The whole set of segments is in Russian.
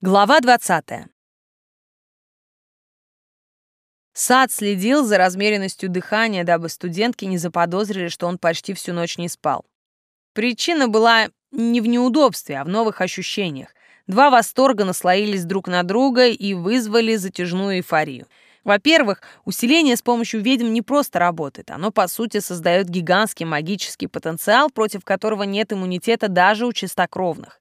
Глава 20. Сад следил за размеренностью дыхания, дабы студентки не заподозрили, что он почти всю ночь не спал. Причина была не в неудобстве, а в новых ощущениях. Два восторга наслоились друг на друга и вызвали затяжную эйфорию. Во-первых, усиление с помощью ведьм не просто работает. Оно, по сути, создает гигантский магический потенциал, против которого нет иммунитета даже у чистокровных.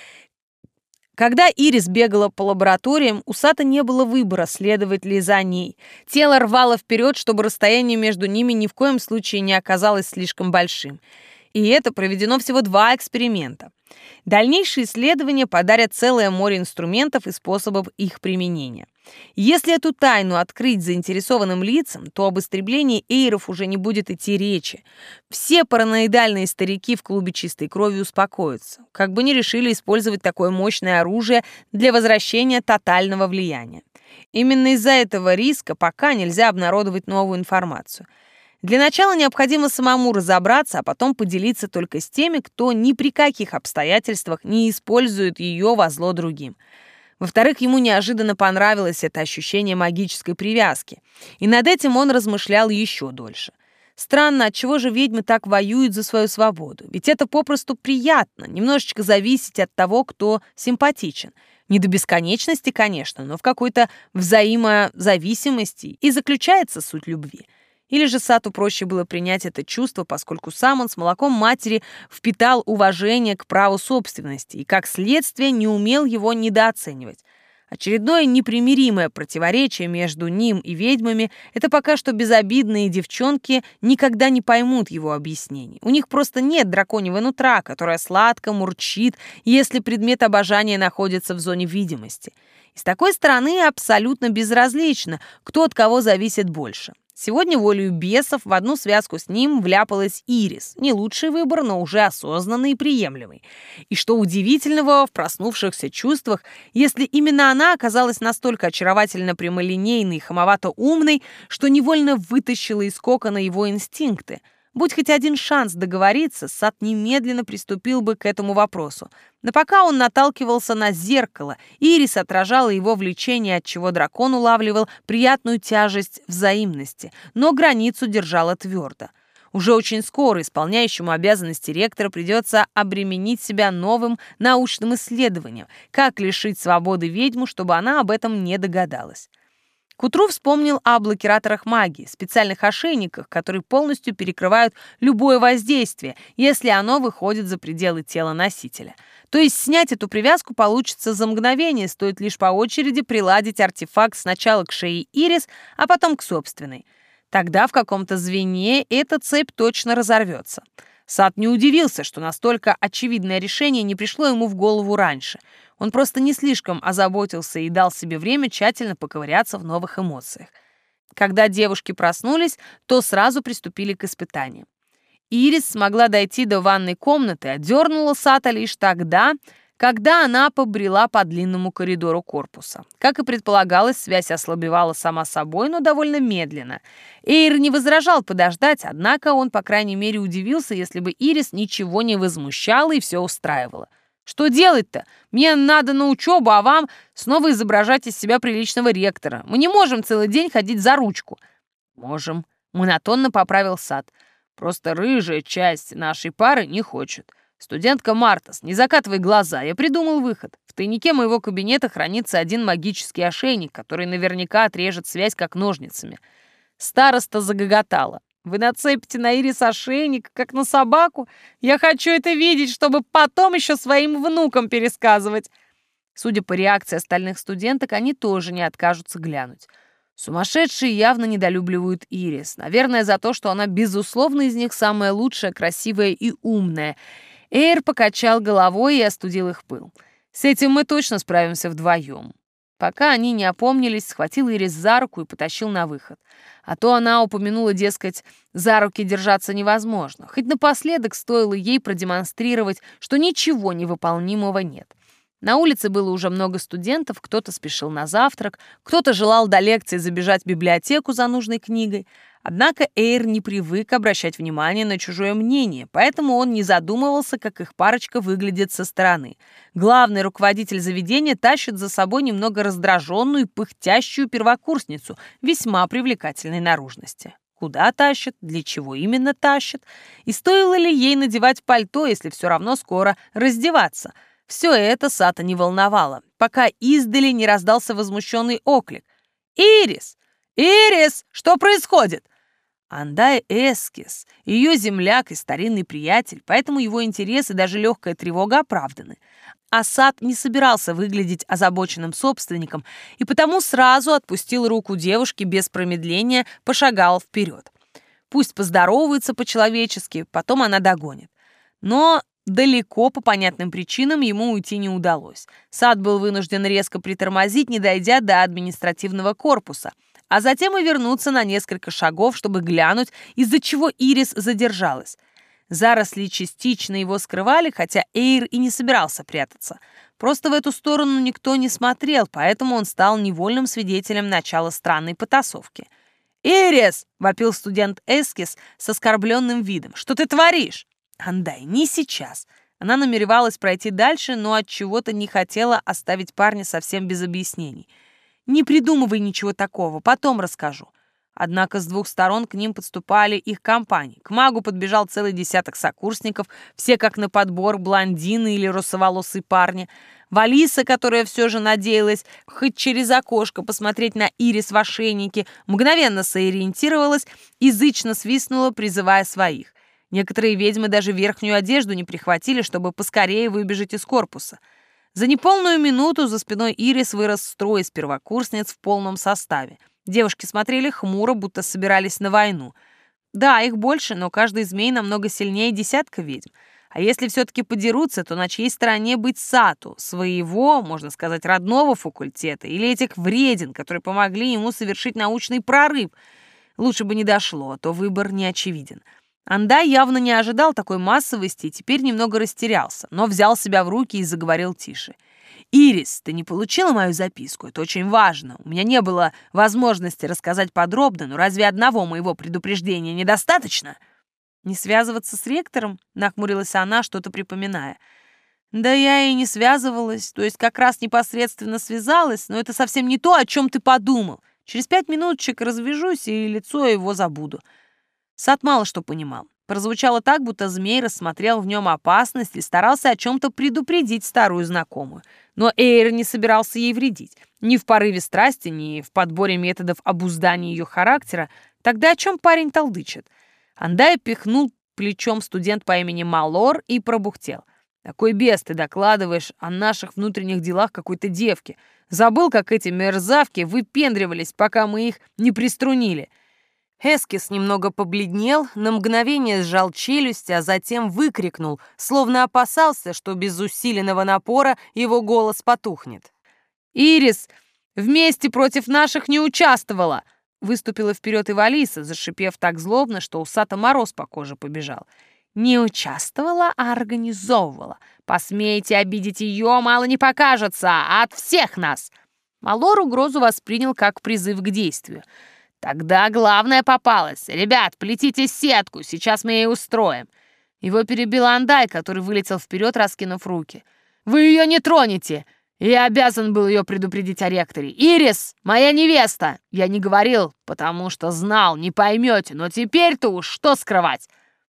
Когда Ирис бегала по лабораториям, у Сата не было выбора, следовать ли за ней. Тело рвало вперед, чтобы расстояние между ними ни в коем случае не оказалось слишком большим. И это проведено всего 2 эксперимента. Дальнейшие исследования подарят целое море инструментов и способов их применения. Если эту тайну открыть заинтересованным лицам, то об истреблении эйров уже не будет идти речи. Все параноидальные старики в клубе чистой крови успокоятся, как бы ни решили использовать такое мощное оружие для возвращения тотального влияния. Именно из-за этого риска пока нельзя обнародовать новую информацию. Для начала необходимо самому разобраться, а потом поделиться только с теми, кто ни при каких обстоятельствах не использует ее во зло другим. Во-вторых, ему неожиданно понравилось это ощущение магической привязки, и над этим он размышлял еще дольше. Странно, отчего же ведьмы так воюют за свою свободу? Ведь это попросту приятно, немножечко зависеть от того, кто симпатичен. Не до бесконечности, конечно, но в какой-то взаимозависимости и заключается суть любви. Или же Сату проще было принять это чувство, поскольку сам он с молоком матери впитал уважение к праву собственности и, как следствие, не умел его недооценивать. Очередное непримиримое противоречие между ним и ведьмами — это пока что безобидные девчонки никогда не поймут его объяснений. У них просто нет драконьего нутра, которое сладко мурчит, если предмет обожания находится в зоне видимости. И с такой стороны абсолютно безразлично, кто от кого зависит больше. Сегодня волею бесов в одну связку с ним вляпалась Ирис. Не лучший выбор, но уже осознанный и приемлемый. И что удивительного в проснувшихся чувствах, если именно она оказалась настолько очаровательно прямолинейной и хамовато-умной, что невольно вытащила из кокона его инстинкты. Будь хоть один шанс договориться, Сат немедленно приступил бы к этому вопросу. Но пока он наталкивался на зеркало, Ирис отражала его влечение, отчего дракон улавливал приятную тяжесть взаимности, но границу держала твердо. Уже очень скоро исполняющему обязанности ректора придется обременить себя новым научным исследованием, как лишить свободы ведьму, чтобы она об этом не догадалась. К утру вспомнил о блокираторах магии, специальных ошейниках, которые полностью перекрывают любое воздействие, если оно выходит за пределы тела носителя. То есть снять эту привязку получится за мгновение, стоит лишь по очереди приладить артефакт сначала к шее Ирис, а потом к собственной. Тогда в каком-то звене эта цепь точно разорвется. Сат не удивился, что настолько очевидное решение не пришло ему в голову раньше. Он просто не слишком озаботился и дал себе время тщательно поковыряться в новых эмоциях. Когда девушки проснулись, то сразу приступили к испытаниям. Ирис смогла дойти до ванной комнаты, отдернула Сата лишь тогда, когда она побрела по длинному коридору корпуса. Как и предполагалось, связь ослабевала сама собой, но довольно медленно. Эйр не возражал подождать, однако он, по крайней мере, удивился, если бы Ирис ничего не возмущала и все устраивало. «Что делать-то? Мне надо на учебу, а вам снова изображать из себя приличного ректора. Мы не можем целый день ходить за ручку». «Можем», — монотонно поправил Сат. «Просто рыжая часть нашей пары не хочет. Студентка Мартас, не закатывай глаза, я придумал выход. В тайнике моего кабинета хранится один магический ошейник, который наверняка отрежет связь как ножницами». Староста загоготала. «Вы нацепите на Ирис ошейник, как на собаку? Я хочу это видеть, чтобы потом еще своим внукам пересказывать». Судя по реакции остальных студенток, они тоже не откажутся глянуть. Сумасшедшие явно недолюбливают Ирис. Наверное, за то, что она, безусловно, из них самая лучшая, красивая и умная. Эйр покачал головой и остудил их пыл. «С этим мы точно справимся вдвоем». Пока они не опомнились, схватил Ирис за руку и потащил на выход. А то она упомянула, дескать, за руки держаться невозможно. Хоть напоследок стоило ей продемонстрировать, что ничего невыполнимого нет. На улице было уже много студентов, кто-то спешил на завтрак, кто-то желал до лекции забежать в библиотеку за нужной книгой. Однако Эйр не привык обращать внимание на чужое мнение, поэтому он не задумывался, как их парочка выглядит со стороны. Главный руководитель заведения тащит за собой немного раздраженную и пыхтящую первокурсницу весьма привлекательной наружности. Куда тащит, для чего именно тащит, и стоило ли ей надевать пальто, если все равно скоро раздеваться. Все это Сата не волновало, пока издали не раздался возмущенный оклик. «Ирис! Ирис! Что происходит?» Андай Эскис, ее земляк и старинный приятель, поэтому его интерес и даже легкая тревога оправданы. Асад не собирался выглядеть озабоченным собственником и потому сразу отпустил руку девушки без промедления, пошагал вперед. Пусть поздоровается по-человечески, потом она догонит. Но далеко по понятным причинам ему уйти не удалось. Сад был вынужден резко притормозить, не дойдя до административного корпуса, а затем и вернуться на несколько шагов, чтобы глянуть, из-за чего Ирис задержалась. Заросли частично его скрывали, хотя Эйр и не собирался прятаться. Просто в эту сторону никто не смотрел, поэтому он стал невольным свидетелем начала странной потасовки. «Ирис!» — вопил студент Эскис с оскорбленным видом. «Что ты творишь?» «Андай, не сейчас». Она намеревалась пройти дальше, но от чего-то не хотела оставить парня совсем без объяснений. «Не придумывай ничего такого, потом расскажу». Однако с двух сторон к ним подступали их компании. К магу подбежал целый десяток сокурсников, все как на подбор, блондины или русоволосые парни. Валиса, которая все же надеялась хоть через окошко посмотреть на Ирис в ошейнике, мгновенно сориентировалась и зычно свистнула, призывая своих. Некоторые ведьмы даже верхнюю одежду не прихватили, чтобы поскорее выбежать из корпуса. За неполную минуту за спиной Ирис вырос строй из первокурсниц в полном составе. Девушки смотрели хмуро, будто собирались на войну. Да, их больше, но каждый змей намного сильнее десятка ведьм. А если все-таки подерутся, то на чьей стороне быть Сату? Своего, можно сказать, родного факультета? Или этих вреден, которые помогли ему совершить научный прорыв? Лучше бы не дошло, а то выбор не очевиден. Андай явно не ожидал такой массовости и теперь немного растерялся, но взял себя в руки и заговорил тише. «Ирис, ты не получила мою записку? Это очень важно. У меня не было возможности рассказать подробно, но разве одного моего предупреждения недостаточно?» «Не связываться с ректором?» — нахмурилась она, что-то припоминая. «Да я и не связывалась, то есть как раз непосредственно связалась, но это совсем не то, о чем ты подумал. Через 5 минуточек развяжусь и лицо его забуду». Сад мало что понимал. Прозвучало так, будто змей рассмотрел в нем опасность и старался о чем-то предупредить старую знакомую. Но Эйр не собирался ей вредить. Ни в порыве страсти, ни в подборе методов обуздания ее характера. Тогда о чем парень толдычит? Андай пихнул плечом студент по имени Малор и пробухтел. «Какой бес ты докладываешь о наших внутренних делах какой-то девке? Забыл, как эти мерзавки выпендривались, пока мы их не приструнили?» Эскис немного побледнел, на мгновение сжал челюсть, а затем выкрикнул, словно опасался, что без усиленного напора его голос потухнет. «Ирис вместе против наших не участвовала!» Выступила вперед и Валиса, зашипев так злобно, что у Сата мороз по коже побежал. «Не участвовала, а организовывала. Посмеете обидеть ее, мало не покажется, а от всех нас!» Малор угрозу воспринял как призыв к действию. «Тогда главное попалось. Ребят, плетите сетку, сейчас мы ей устроим». Его перебил Андай, который вылетел вперед, раскинув руки. «Вы ее не тронете! Я обязан был ее предупредить о ректоре. Ирис, моя невеста! Я не говорил, потому что знал, не поймете, но теперь-то уж что скрывать?»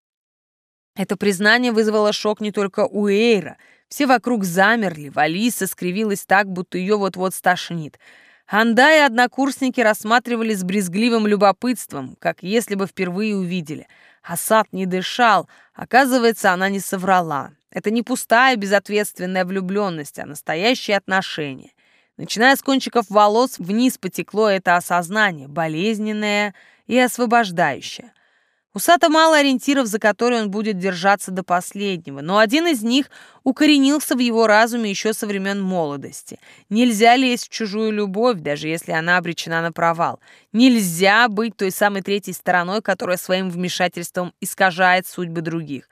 Это признание вызвало шок не только у Эйра. Все вокруг замерли, Валиса скривилась так, будто ее вот-вот стошнит. Андай и однокурсники рассматривали с брезгливым любопытством, как если бы впервые увидели. Асад не дышал. Оказывается, она не соврала. Это не пустая безответственная влюбленность, а настоящие отношения. Начиная с кончиков волос, вниз потекло это осознание, болезненное и освобождающее. У Сата мало ориентиров, за которые он будет держаться до последнего, но один из них укоренился в его разуме еще со времен молодости. Нельзя лезть в чужую любовь, даже если она обречена на провал. Нельзя быть той самой третьей стороной, которая своим вмешательством искажает судьбы других.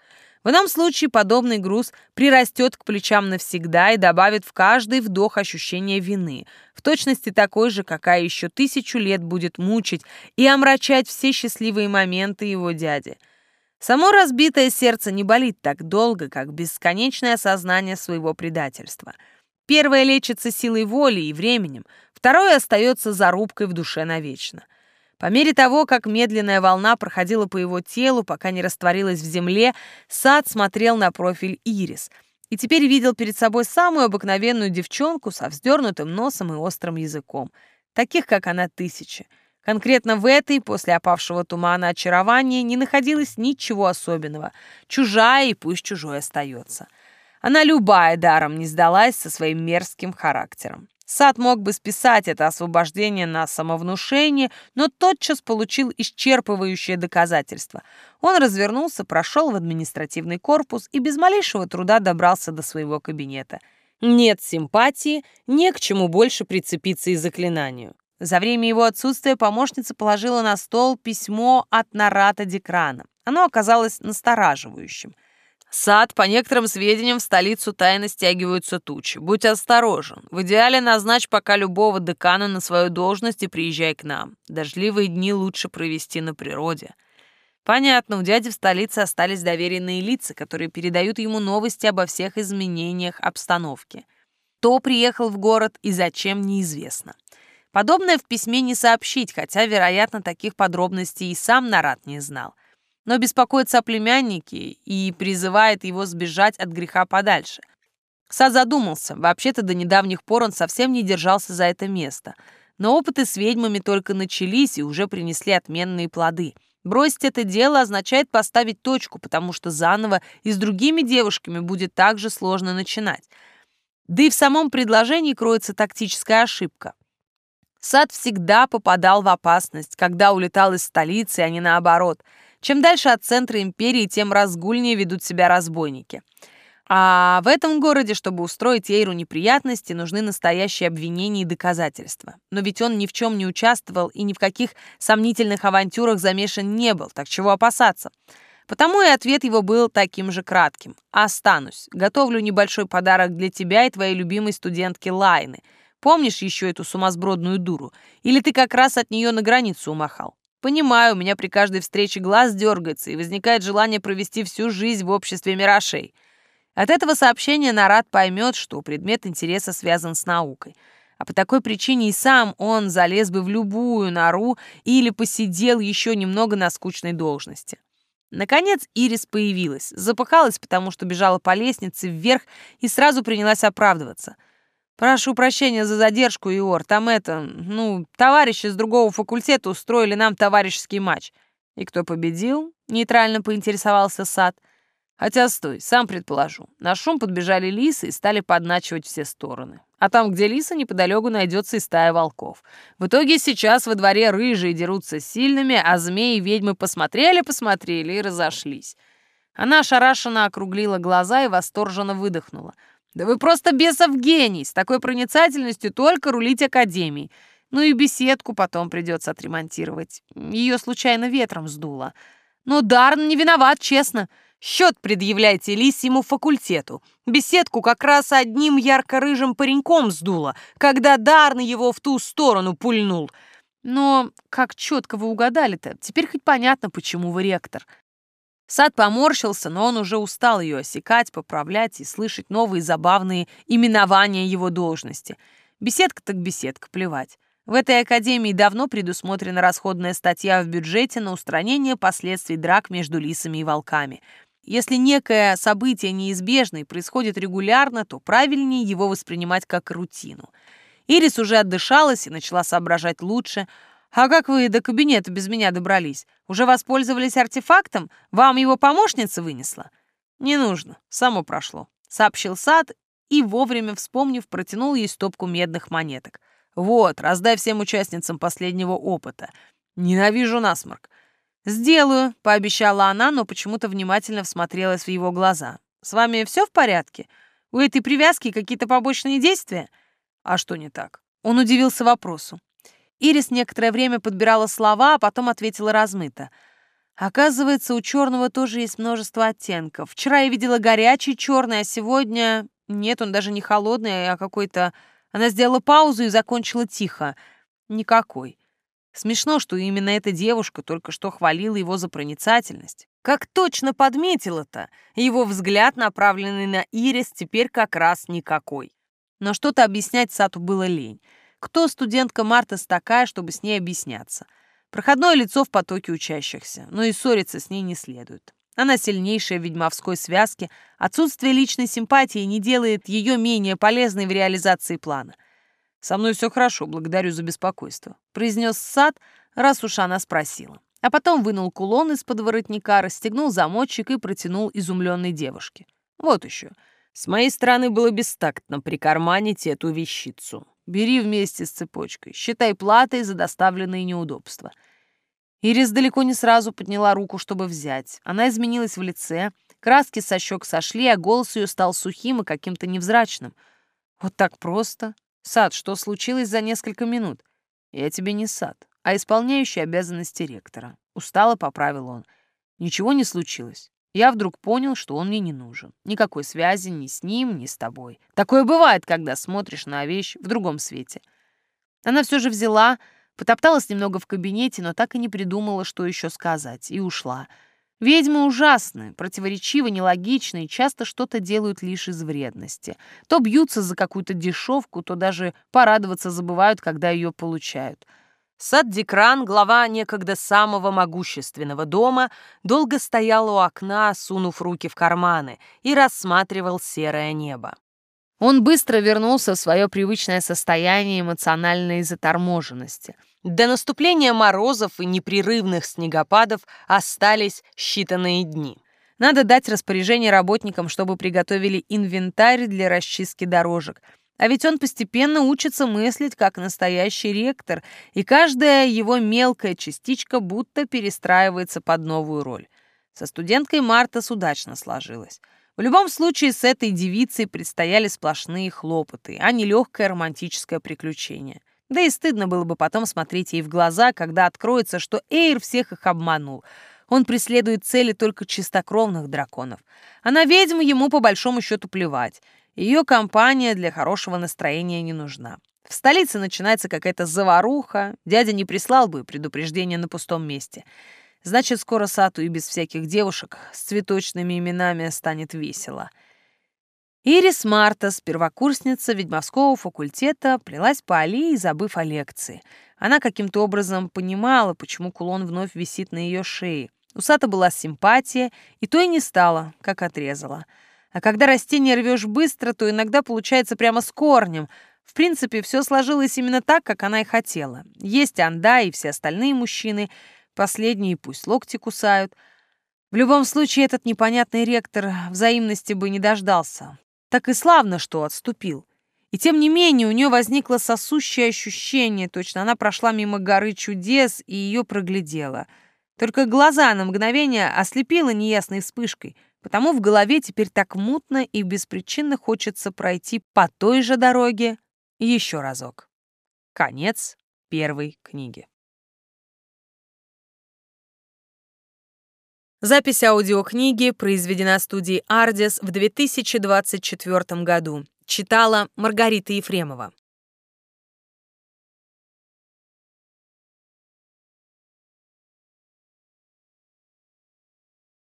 В ином случае подобный груз прирастет к плечам навсегда и добавит в каждый вдох ощущение вины, в точности такой же, какая еще 1000 лет будет мучить и омрачать все счастливые моменты его дяди. Само разбитое сердце не болит так долго, как бесконечное осознание своего предательства. Первое лечится силой воли и временем, второе остается зарубкой в душе навечно. По мере того, как медленная волна проходила по его телу, пока не растворилась в земле, Сад смотрел на профиль Ирис и теперь видел перед собой самую обыкновенную девчонку со вздернутым носом и острым языком. Таких, как она, тысячи. Конкретно в этой, после опавшего тумана очарования, не находилось ничего особенного. Чужая, и пусть чужой остается. Она любая даром не сдалась со своим мерзким характером. Сад мог бы списать это освобождение на самовнушение, но тотчас получил исчерпывающее доказательство. Он развернулся, прошел в административный корпус и без малейшего труда добрался до своего кабинета. Нет симпатии, не к чему больше прицепиться и заклинанию. За время его отсутствия помощница положила на стол письмо от Нарата Декрана. Оно оказалось настораживающим. «Сад, по некоторым сведениям, в столицу тайно стягиваются тучи. Будь осторожен. В идеале назначь пока любого декана на свою должность и приезжай к нам. Дождливые дни лучше провести на природе». Понятно, у дяди в столице остались доверенные лица, которые передают ему новости обо всех изменениях обстановки. Кто приехал в город и зачем, неизвестно. Подобное в письме не сообщить, хотя, вероятно, таких подробностей и сам Нарат не знал. Но беспокоится о племяннике и призывает его сбежать от греха подальше. Сад задумался. Вообще-то до недавних пор он совсем не держался за это место. Но опыты с ведьмами только начались и уже принесли отменные плоды. Бросить это дело означает поставить точку, потому что заново и с другими девушками будет так же сложно начинать. Да и в самом предложении кроется тактическая ошибка. Сад всегда попадал в опасность, когда улетал из столицы, а не наоборот. Чем дальше от центра империи, тем разгульнее ведут себя разбойники. А в этом городе, чтобы устроить Эйру неприятности, нужны настоящие обвинения и доказательства. Но ведь он ни в чем не участвовал и ни в каких сомнительных авантюрах замешан не был, так чего опасаться? Потому и ответ его был таким же кратким. «Останусь. Готовлю небольшой подарок для тебя и твоей любимой студентки Лайны. Помнишь еще эту сумасбродную дуру? Или ты как раз от нее на границу умахал? Понимаю, у меня при каждой встрече глаз дергается, и возникает желание провести всю жизнь в обществе мирашей». От этого сообщения Нарат поймет, что предмет интереса связан с наукой. А по такой причине и сам он залез бы в любую нору или посидел еще немного на скучной должности. Наконец Ирис появилась, запыхалась, потому что бежала по лестнице вверх и сразу принялась оправдываться. «Прошу прощения за задержку, Иор, там товарищи с другого факультета устроили нам товарищеский матч». «И кто победил?» — нейтрально поинтересовался Сад. «Хотя стой, сам предположу. На шум подбежали лисы и стали подначивать все стороны. А там, где лиса, неподалеку найдется и стая волков. В итоге сейчас во дворе рыжие дерутся с сильными, а змеи и ведьмы посмотрели и разошлись». Она ошарашенно округлила глаза и восторженно выдохнула. «Да вы просто бесов гений! С такой проницательностью только рулить академией. Ну и беседку потом придется отремонтировать. Ее случайно ветром сдуло. Но Дарн не виноват, честно. Счет предъявляйте лисьему факультету. Беседку как раз одним ярко-рыжим пареньком сдуло, когда Дарн его в ту сторону пульнул. Но как четко вы угадали-то, теперь хоть понятно, почему вы ректор». Сад поморщился, но он уже устал ее осекать, поправлять и слышать новые забавные именования его должности. Беседка так беседка, плевать. В этой академии давно предусмотрена расходная статья в бюджете на устранение последствий драк между лисами и волками. Если некое событие неизбежно и происходит регулярно, то правильнее его воспринимать как рутину. Ирис уже отдышалась и начала соображать лучше. «А как вы до кабинета без меня добрались? Уже воспользовались артефактом? Вам его помощница вынесла?» «Не нужно, само прошло», — сообщил Сад и, вовремя вспомнив, протянул ей стопку медных монеток. «Вот, раздай всем участницам последнего опыта. Ненавижу насморк». «Сделаю», — пообещала она, но почему-то внимательно всмотрелась в его глаза. «С вами все в порядке? У этой привязки какие-то побочные действия?» «А что не так?» Он удивился вопросу. Ирис некоторое время подбирала слова, а потом ответила размыто. Оказывается, у черного тоже есть множество оттенков. Вчера я видела горячий черный, а сегодня... Нет, он даже не холодный, а какой-то... Она сделала паузу и закончила тихо. Никакой. Смешно, что именно эта девушка только что хвалила его за проницательность. Как точно подметила-то! Его взгляд, направленный на Ирис, теперь как раз никакой. Но что-то объяснять Сату было лень. Кто студентка Мартас такая, чтобы с ней объясняться? Проходное лицо в потоке учащихся, но и ссориться с ней не следует. Она сильнейшая в ведьмовской связке, отсутствие личной симпатии не делает ее менее полезной в реализации плана. «Со мной все хорошо, благодарю за беспокойство», — произнес Сат, раз уж она спросила. А потом вынул кулон из-под воротника, расстегнул замочек и протянул изумленной девушке. «Вот еще. С моей стороны было бестактно прикарманить эту вещицу. Бери вместе с цепочкой, считай платой за доставленные неудобства». Ирис далеко не сразу подняла руку, чтобы взять. Она изменилась в лице, краски со щек сошли, а голос ее стал сухим и каким-то невзрачным. «Вот так просто? Сад, что случилось за несколько минут?» «Я тебе не Сад, а исполняющий обязанности ректора». Устало поправил он. «Ничего не случилось. Я вдруг понял, что он мне не нужен. Никакой связи ни с ним, ни с тобой. Такое бывает, когда смотришь на вещь в другом свете». Она все же взяла, потопталась немного в кабинете, но так и не придумала, что еще сказать, и ушла. Ведьмы ужасны, противоречивы, нелогичны и часто что-то делают лишь из вредности. То бьются за какую-то дешевку, то даже порадоваться забывают, когда ее получают. Сад Дикран, глава некогда самого могущественного дома, долго стоял у окна, сунув руки в карманы, и рассматривал серое небо. Он быстро вернулся в свое привычное состояние эмоциональной заторможенности. До наступления морозов и непрерывных снегопадов остались считанные дни. Надо дать распоряжение работникам, чтобы приготовили инвентарь для расчистки дорожек. А ведь он постепенно учится мыслить как настоящий ректор, и каждая его мелкая частичка будто перестраивается под новую роль. Со студенткой Мартас удачно сложилось. В любом случае, с этой девицей предстояли сплошные хлопоты, а не легкое романтическое приключение. Да и стыдно было бы потом смотреть ей в глаза, когда откроется, что Эйр всех их обманул. Он преследует цели только чистокровных драконов. А на ведьм ему по большому счету плевать. Ее компания для хорошего настроения не нужна. В столице начинается какая-то заваруха, дядя не прислал бы предупреждение на пустом месте. Значит, скоро Сату и без всяких девушек с цветочными именами станет весело. Ирис Мартас, первокурсница ведьмовского факультета, плелась по аллее, забыв о лекции. Она каким-то образом понимала, почему кулон вновь висит на ее шее. У Сата была симпатия, и то и не стало, как отрезала. А когда растение рвешь быстро, то иногда получается прямо с корнем. В принципе, все сложилось именно так, как она и хотела. Есть Анда и все остальные мужчины — последние пусть локти кусают. В любом случае, этот непонятный ректор взаимности бы не дождался. Так и славно, что отступил. И тем не менее, у нее возникло сосущее ощущение, точно она прошла мимо горы чудес и ее проглядела. Только глаза на мгновение ослепило неясной вспышкой, потому в голове теперь так мутно и беспричинно хочется пройти по той же дороге еще разок. Конец первой книги. Запись аудиокниги произведена студией «Ардис» в 2024 году. Читала Маргарита Ефремова.